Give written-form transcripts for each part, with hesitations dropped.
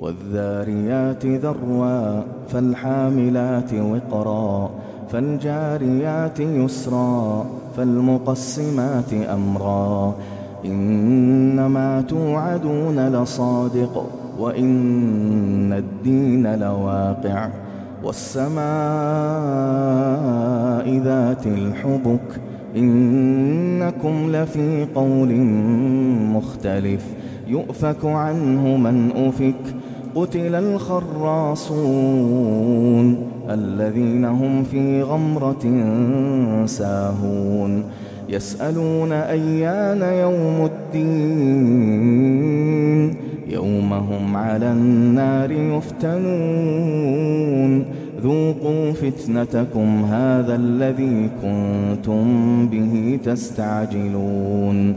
والذاريات ذروا فالحاملات وقرا فالجاريات يسرا فالمقسمات أمرا إنما توعدون لصادق وإن الدين لواقع والسماء ذات الحبك إنكم لفي قول مختلف يؤفك عنه من أفك قتل الخراصون الذين هم في غمرة ساهون يسألون أيان يوم الدين يوم هم على النار يفتنون ذوقوا فتنتكم هذا الذي كنتم به تستعجلون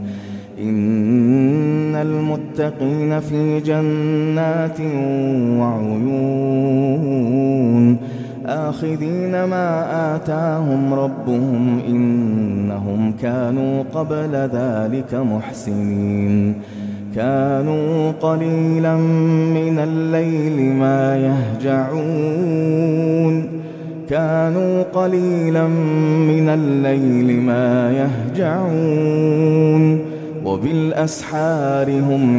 إن المتقين في جنات وعيون آخذين ما آتاهم ربهم إنهم كانوا قبل ذلك محسنين كانوا قليلا من الليل ما يهجعون وبالأسحار هم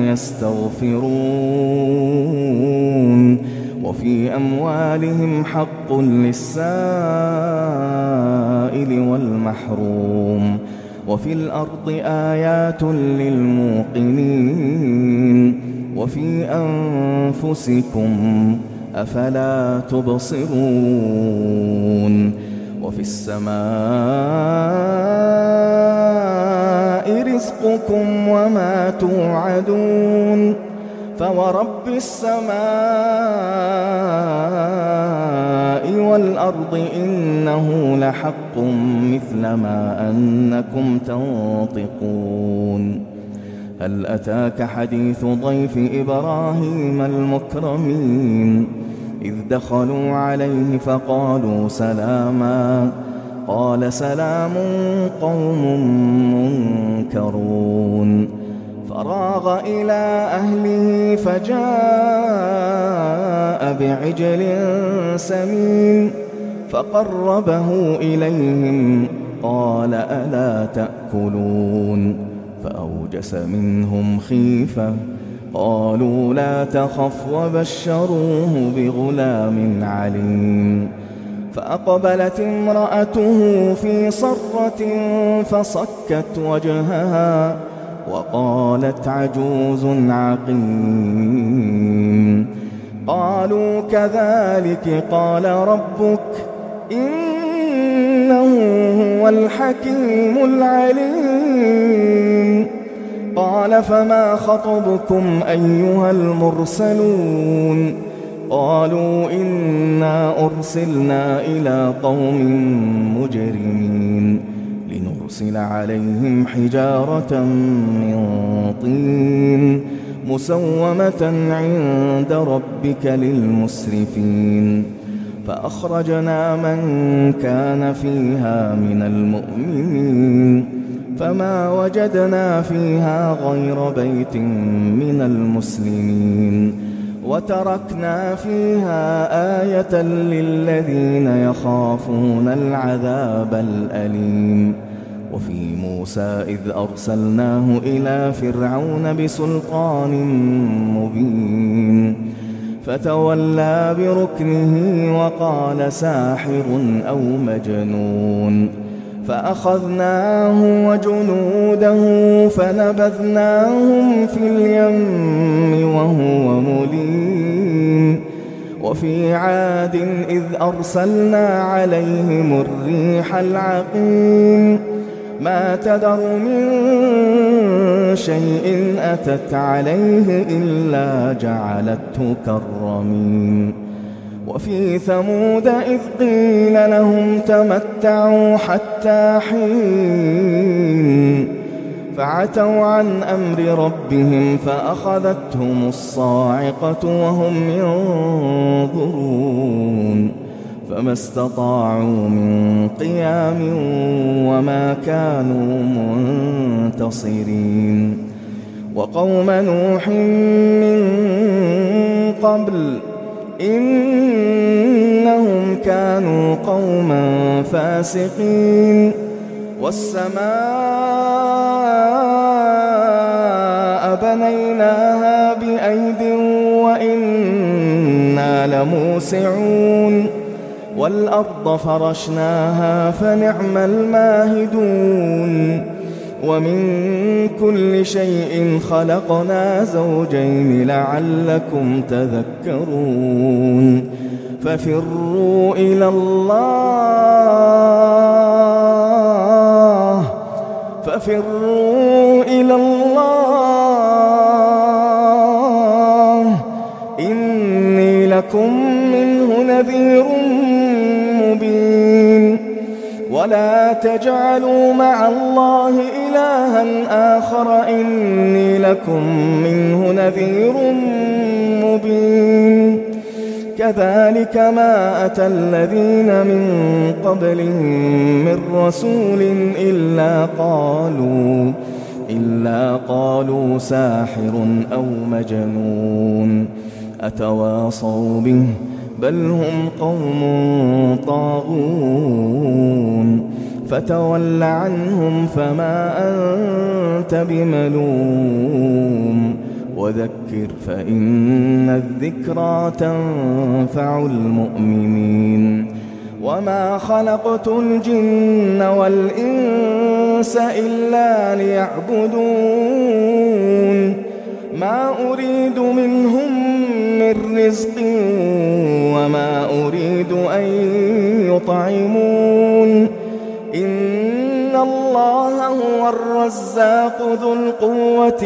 يستغفرون وفي أموالهم حق للسائل والمحروم وفي الأرض آيات للموقنين وفي أنفسكم أفلا تبصرون وفي السماء رزقكم وما توعدون فورب السماء والأرض إنه لحق مثل ما أنكم تنطقون هل أتاك حديث ضيف إبراهيم المكرمين إذ دخلوا عليه فقالوا سلاما قال سلام قوم منكرون فراغ إلى أهله فجاء بعجل سمين فقربه إليهم قال ألا تأكلون فأوجس منهم خيفة قالوا لا تخف وبشروه بغلام عليم فأقبلت امرأته في صرة فصكت وجهها وقالت عجوز عقيم قالوا كذلك قال ربك إنه هو الحكيم العليم قال فما خطبكم أيها المرسلون قالوا إنا أرسلنا إلى قوم مجرمين لنرسل عليهم حجارة من طين مسومة عند ربك للمسرفين فأخرجنا من كان فيها من المؤمنين فما وجدنا فيها غير بيت من المسلمين وتركنا فيها آية للذين يخافون العذاب الأليم وفي موسى إذ أرسلناه إلى فرعون بسلطان مبين فتولى بركنه وقال ساحر أو مجنون فأخذناه وجنوده فنبذناهم في اليم وهو مليم وفي عاد إذ أرسلنا عليهم الريح العقيم ما تذر من شيء أتت عليه إلا جعلته كالرميم وفي ثمود إذ قيل لهم تمتعوا حتى حين فعتوا عن أمر ربهم فأخذتهم الصاعقة وهم ينظرون فما استطاعوا من قيام وما كانوا منتصرين وقوم نوح من قبل إنهم كانوا قوما فاسقين والسماء بنيناها بأيد وإنا لموسعون والأرض فرشناها فنعم الماهدون ومن كل شيء خلقنا زوجين لعلكم تذكرون ففروا إلى الله إني لكم منه نذير مبين ولا تجعلوا مع الله إلها آخر إني لكم منه نذير مبين كذلك ما أتى الذين من قبلهم من رسول إلا قالوا ساحر أو مجنون أتواصوا به بل هم قوم طاغون فتول عنهم فما أنت بملوم وذكر فإن الذكرى تنفع المؤمنين وما خلقت الجن والإنس إلا ليعبدون ما أريد منهم من رزق وما أريد أن يطعمون إن الله هو الرزاق ذو القوة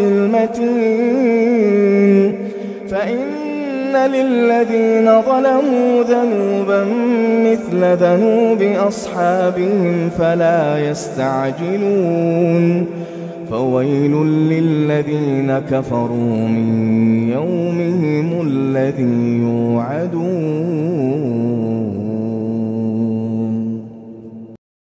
المتين فإن للذين ظلموا ذنوبا مثل ذنوب أصحابهم فلا يستعجلون فويل للذين كفروا من يومهم الذي يوعدون